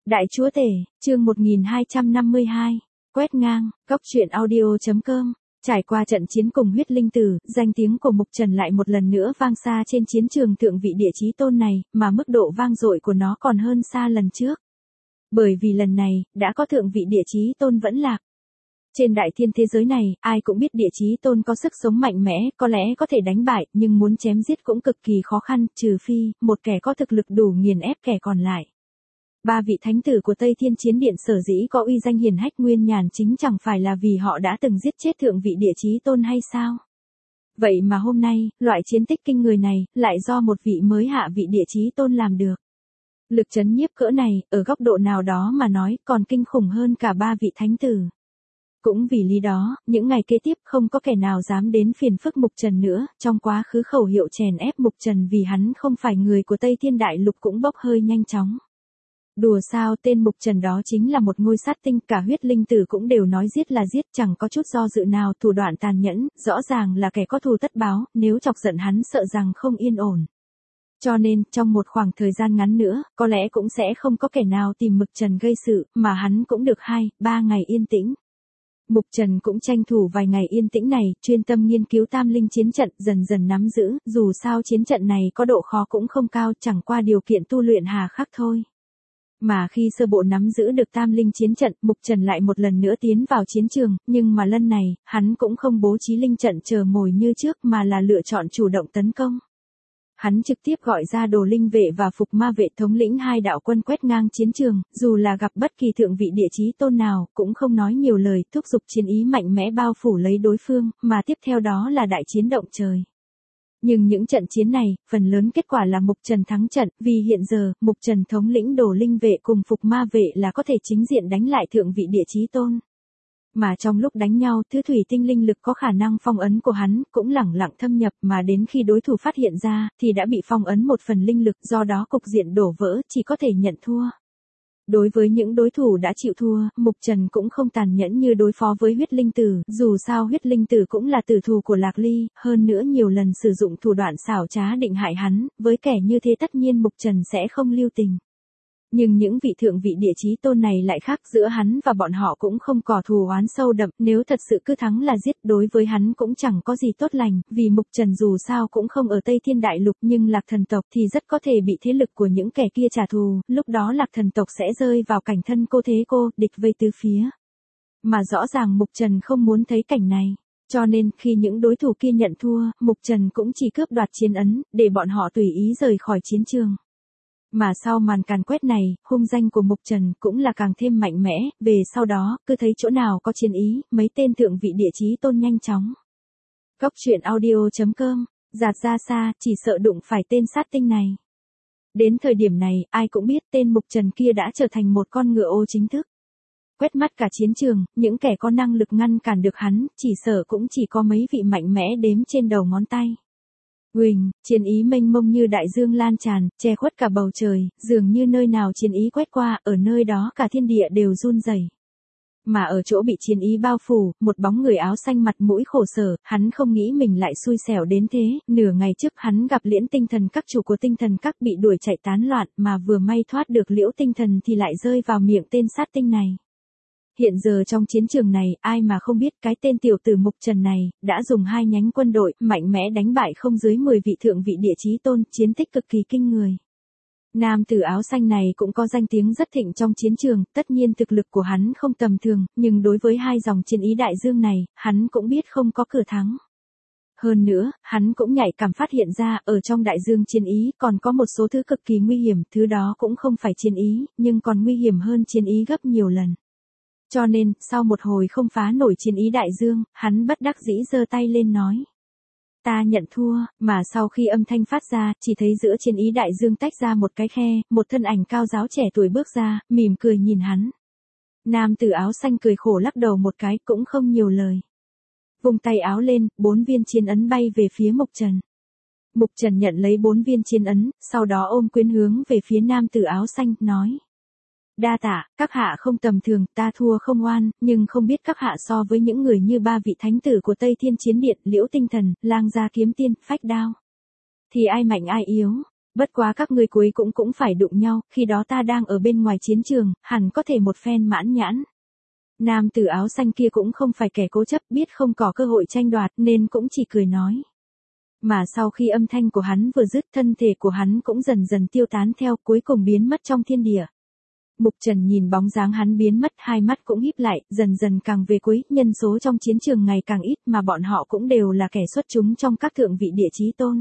Đại chúa tể, chương 1252, quét ngang, góc truyện audio.com. Trải qua trận chiến cùng huyết linh tử, danh tiếng của Mục Trần lại một lần nữa vang xa trên chiến trường thượng vị địa chí tôn này, mà mức độ vang dội của nó còn hơn xa lần trước. Bởi vì lần này, đã có thượng vị địa chí tôn vẫn lạc. Trên đại thiên thế giới này, ai cũng biết địa chí tôn có sức sống mạnh mẽ, có lẽ có thể đánh bại, nhưng muốn chém giết cũng cực kỳ khó khăn, trừ phi, một kẻ có thực lực đủ nghiền ép kẻ còn lại. Ba vị thánh tử của Tây Thiên Chiến Điện sở dĩ có uy danh hiển hách nguyên nhàn chính chẳng phải là vì họ đã từng giết chết thượng vị địa chí tôn hay sao? Vậy mà hôm nay, loại chiến tích kinh người này, lại do một vị mới hạ vị địa chí tôn làm được. Lực chấn nhiếp cỡ này, ở góc độ nào đó mà nói, còn kinh khủng hơn cả ba vị thánh tử. Cũng vì lý đó, những ngày kế tiếp không có kẻ nào dám đến phiền phức Mục Trần nữa, trong quá khứ khẩu hiệu chèn ép Mục Trần vì hắn không phải người của Tây Thiên Đại Lục cũng bốc hơi nhanh chóng. Đùa sao, tên Mục Trần đó chính là một ngôi sát tinh, cả huyết linh tử cũng đều nói giết là giết, chẳng có chút do dự nào, thủ đoạn tàn nhẫn, rõ ràng là kẻ có thù tất báo, nếu chọc giận hắn sợ rằng không yên ổn. Cho nên, trong một khoảng thời gian ngắn nữa, có lẽ cũng sẽ không có kẻ nào tìm Mục Trần gây sự, mà hắn cũng được 2-3 ngày yên tĩnh. Mục Trần cũng tranh thủ vài ngày yên tĩnh này, chuyên tâm nghiên cứu tam linh chiến trận, dần dần nắm giữ, dù sao chiến trận này có độ khó cũng không cao, chẳng qua điều kiện tu luyện hà khắc thôi. Mà khi sơ bộ nắm giữ được tam linh chiến trận, Mục Trần lại một lần nữa tiến vào chiến trường, nhưng mà lần này, hắn cũng không bố trí linh trận chờ mồi như trước mà là lựa chọn chủ động tấn công. Hắn trực tiếp gọi ra Đồ Linh Vệ và Phục Ma Vệ thống lĩnh hai đạo quân quét ngang chiến trường, dù là gặp bất kỳ thượng vị địa chí tôn nào, cũng không nói nhiều lời, thúc giục chiến ý mạnh mẽ bao phủ lấy đối phương, mà tiếp theo đó là đại chiến động trời. Nhưng những trận chiến này, phần lớn kết quả là Mục Trần thắng trận, vì hiện giờ, Mục Trần thống lĩnh Đồ Linh Vệ cùng Phục Ma Vệ là có thể chính diện đánh lại thượng vị địa chí tôn. Mà trong lúc đánh nhau, thứ thủy tinh linh lực có khả năng phong ấn của hắn, cũng lẳng lặng thâm nhập mà đến khi đối thủ phát hiện ra, thì đã bị phong ấn một phần linh lực, do đó cục diện đổ vỡ, chỉ có thể nhận thua. Đối với những đối thủ đã chịu thua, Mục Trần cũng không tàn nhẫn như đối phó với huyết linh tử, dù sao huyết linh tử cũng là tử thù của Lạc Ly, hơn nữa nhiều lần sử dụng thủ đoạn xảo trá định hại hắn, với kẻ như thế tất nhiên Mục Trần sẽ không lưu tình. Nhưng những vị thượng vị địa chí tôn này lại khác, giữa hắn và bọn họ cũng không có thù oán sâu đậm, nếu thật sự cứ thắng là giết, đối với hắn cũng chẳng có gì tốt lành, vì Mục Trần dù sao cũng không ở Tây Thiên Đại Lục, nhưng Lạc Thần tộc thì rất có thể bị thế lực của những kẻ kia trả thù, lúc đó Lạc Thần tộc sẽ rơi vào cảnh thân cô thế cô, địch vây tứ phía. Mà rõ ràng Mục Trần không muốn thấy cảnh này. Cho nên, khi những đối thủ kia nhận thua, Mục Trần cũng chỉ cướp đoạt chiến ấn, để bọn họ tùy ý rời khỏi chiến trường. Mà sau màn càn quét này, hung danh của Mục Trần cũng là càng thêm mạnh mẽ, về sau đó, cứ thấy chỗ nào có chiến ý, mấy tên thượng vị địa chí tôn nhanh chóng. Góc truyện audio.com, dạt ra xa, chỉ sợ đụng phải tên sát tinh này. Đến thời điểm này, ai cũng biết tên Mục Trần kia đã trở thành một con ngựa ô chính thức. Quét mắt cả chiến trường, những kẻ có năng lực ngăn cản được hắn, chỉ sợ cũng chỉ có mấy vị mạnh mẽ đếm trên đầu ngón tay. Huỳnh, chiến ý mênh mông như đại dương lan tràn, che khuất cả bầu trời, dường như nơi nào chiến ý quét qua, ở nơi đó cả thiên địa đều run rẩy. Mà ở chỗ bị chiến ý bao phủ, một bóng người áo xanh mặt mũi khổ sở, hắn không nghĩ mình lại xui xẻo đến thế, nửa ngày trước hắn gặp Liễn Tinh Thần Các, chủ của Tinh Thần Các bị đuổi chạy tán loạn, mà vừa may thoát được Liễu Tinh Thần thì lại rơi vào miệng tên sát tinh này. Hiện giờ trong chiến trường này, ai mà không biết cái tên tiểu tử Mục Trần này, đã dùng 2 nhánh quân đội, mạnh mẽ đánh bại không dưới 10 vị thượng vị địa chí tôn, chiến tích cực kỳ kinh người. Nam tử áo xanh này cũng có danh tiếng rất thịnh trong chiến trường, tất nhiên thực lực của hắn không tầm thường, nhưng đối với 2 dòng chiến ý đại dương này, hắn cũng biết không có cửa thắng. Hơn nữa, hắn cũng nhạy cảm phát hiện ra, ở trong đại dương chiến ý, còn có một số thứ cực kỳ nguy hiểm, thứ đó cũng không phải chiến ý, nhưng còn nguy hiểm hơn chiến ý gấp nhiều lần. Cho nên, sau một hồi không phá nổi chiến ý đại dương, hắn bất đắc dĩ giơ tay lên nói. Ta nhận thua, mà sau khi âm thanh phát ra, chỉ thấy giữa chiến ý đại dương tách ra một cái khe, một thân ảnh cao giáo trẻ tuổi bước ra, mỉm cười nhìn hắn. Nam tử áo xanh cười khổ lắc đầu một cái, cũng không nhiều lời. Vùng tay áo lên, 4 viên chiến ấn bay về phía Mục Trần. Mục Trần nhận lấy 4 viên chiến ấn, sau đó ôm quyền hướng về phía nam tử áo xanh, nói. Đa tạ, các hạ không tầm thường, ta thua không oan, nhưng không biết các hạ so với những người như 3 vị thánh tử của Tây Thiên Chiến Điện, Liễu Tinh Thần, Lang Gia Kiếm Tiên, Phách Đao. Thì ai mạnh ai yếu? Bất quá các ngươi cuối cũng phải đụng nhau, khi đó ta đang ở bên ngoài chiến trường, hẳn có thể một phen mãn nhãn. Nam tử áo xanh kia cũng không phải kẻ cố chấp, biết không có cơ hội tranh đoạt nên cũng chỉ cười nói. Mà sau khi âm thanh của hắn vừa dứt, thân thể của hắn cũng dần dần tiêu tán theo, cuối cùng biến mất trong thiên địa. Mục Trần nhìn bóng dáng hắn biến mất, hai mắt cũng híp lại, dần dần càng về cuối, nhân số trong chiến trường ngày càng ít mà bọn họ cũng đều là kẻ xuất chúng trong các thượng vị địa chí tôn.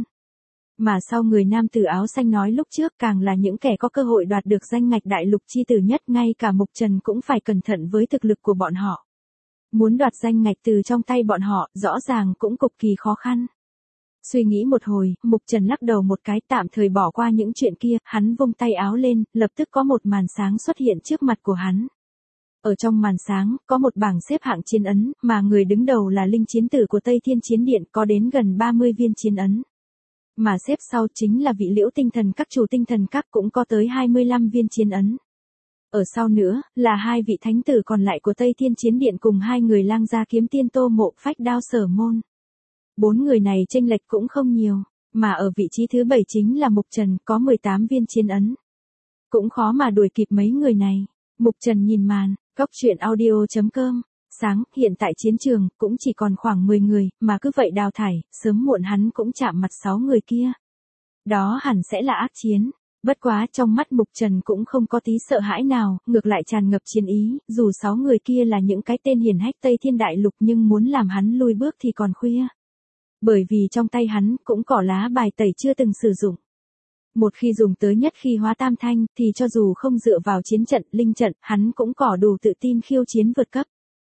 Mà sau người nam tử áo xanh nói lúc trước càng là những kẻ có cơ hội đoạt được danh ngạch đại lục chi tử nhất, ngay cả Mục Trần cũng phải cẩn thận với thực lực của bọn họ. Muốn đoạt danh ngạch từ trong tay bọn họ, rõ ràng cũng cực kỳ khó khăn. Suy nghĩ một hồi, Mục Trần lắc đầu một cái, tạm thời bỏ qua những chuyện kia, hắn vung tay áo lên, lập tức có một màn sáng xuất hiện trước mặt của hắn. Ở trong màn sáng, có một bảng xếp hạng chiến ấn, mà người đứng đầu là linh chiến tử của Tây Thiên Chiến Điện, có đến gần 30 viên chiến ấn. Mà xếp sau chính là vị Liễu Tinh Thần Các chủ Tinh Thần Các cũng có tới 25 viên chiến ấn. Ở sau nữa, là hai vị thánh tử còn lại của Tây Thiên Chiến Điện cùng hai người lang gia kiếm tiên Tô Mộ Phách Đao Sở Môn. 4 người này chênh lệch cũng không nhiều, mà ở vị trí thứ 7 chính là Mục Trần, có 18 viên chiến ấn. Cũng khó mà đuổi kịp mấy người này. Mục Trần nhìn màn, góc truyện audio.com. Sáng, hiện tại chiến trường, cũng chỉ còn khoảng 10 người, mà cứ vậy đào thải, sớm muộn hắn cũng chạm mặt 6 người kia. Đó hẳn sẽ là ác chiến. Bất quá trong mắt Mục Trần cũng không có tí sợ hãi nào, ngược lại tràn ngập chiến ý, dù 6 người kia là những cái tên hiển hách Tây Thiên Đại Lục nhưng muốn làm hắn lui bước thì còn khuya. Bởi vì trong tay hắn cũng có lá bài tẩy chưa từng sử dụng. Một khi dùng tới nhất khi hóa tam thanh thì cho dù không dựa vào chiến trận, linh trận, hắn cũng có đủ tự tin khiêu chiến vượt cấp.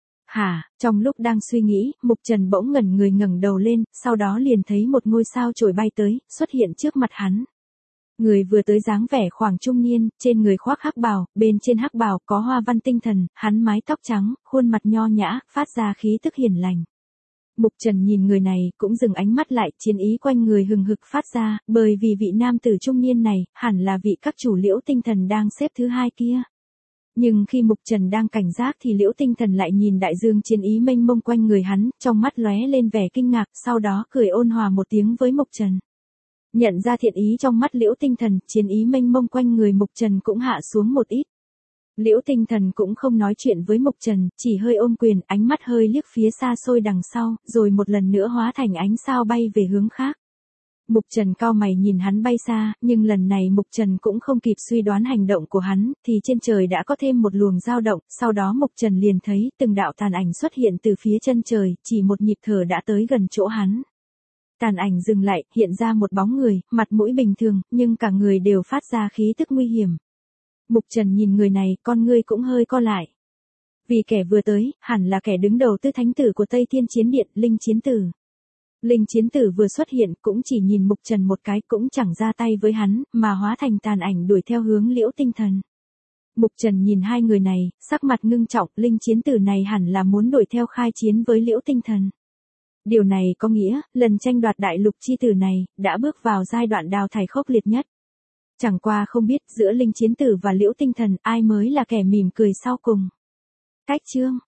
Trong lúc đang suy nghĩ, Mục Trần bỗng ngẩn người ngẩng đầu lên, sau đó liền thấy một ngôi sao chổi bay tới, xuất hiện trước mặt hắn. Người vừa tới dáng vẻ khoảng trung niên, trên người khoác hắc bào, bên trên hắc bào có hoa văn tinh thần, hắn mái tóc trắng, khuôn mặt nho nhã, phát ra khí tức hiền lành. Mục Trần nhìn người này, cũng dừng ánh mắt lại, chiến ý quanh người hừng hực phát ra, bởi vì vị nam tử trung niên này, hẳn là vị các chủ Liễu Tinh Thần đang xếp thứ 2 kia. Nhưng khi Mục Trần đang cảnh giác thì Liễu Tinh Thần lại nhìn đại dương chiến ý mênh mông quanh người hắn, trong mắt lóe lên vẻ kinh ngạc, sau đó cười ôn hòa một tiếng với Mục Trần. Nhận ra thiện ý trong mắt Liễu Tinh Thần, chiến ý mênh mông quanh người Mục Trần cũng hạ xuống một ít. Liễu Tinh Thần cũng không nói chuyện với Mục Trần, chỉ hơi ôm quyền, ánh mắt hơi liếc phía xa xôi đằng sau, rồi một lần nữa hóa thành ánh sao bay về hướng khác. Mục Trần cau mày nhìn hắn bay xa, nhưng lần này Mục Trần cũng không kịp suy đoán hành động của hắn, thì trên trời đã có thêm một luồng dao động, sau đó Mục Trần liền thấy từng đạo tàn ảnh xuất hiện từ phía chân trời, chỉ một nhịp thở đã tới gần chỗ hắn. Tàn ảnh dừng lại, hiện ra một bóng người, mặt mũi bình thường, nhưng cả người đều phát ra khí tức nguy hiểm. Mục Trần nhìn người này, con ngươi cũng hơi co lại. Vì kẻ vừa tới, hẳn là kẻ đứng đầu Tư Thánh Tử của Tây Thiên Chiến Điện, Linh Chiến Tử. Linh Chiến Tử vừa xuất hiện, cũng chỉ nhìn Mục Trần một cái, cũng chẳng ra tay với hắn, mà hóa thành tàn ảnh đuổi theo hướng Liễu Tinh Thần. Mục Trần nhìn hai người này, sắc mặt ngưng trọng, Linh Chiến Tử này hẳn là muốn đuổi theo khai chiến với Liễu Tinh Thần. Điều này có nghĩa, lần tranh đoạt đại lục chi tử này, đã bước vào giai đoạn đào thải khốc liệt nhất. Chẳng qua không biết giữa Linh Chiến Tử và Liễu Tinh Thần ai mới là kẻ mỉm cười sau cùng. Cách chương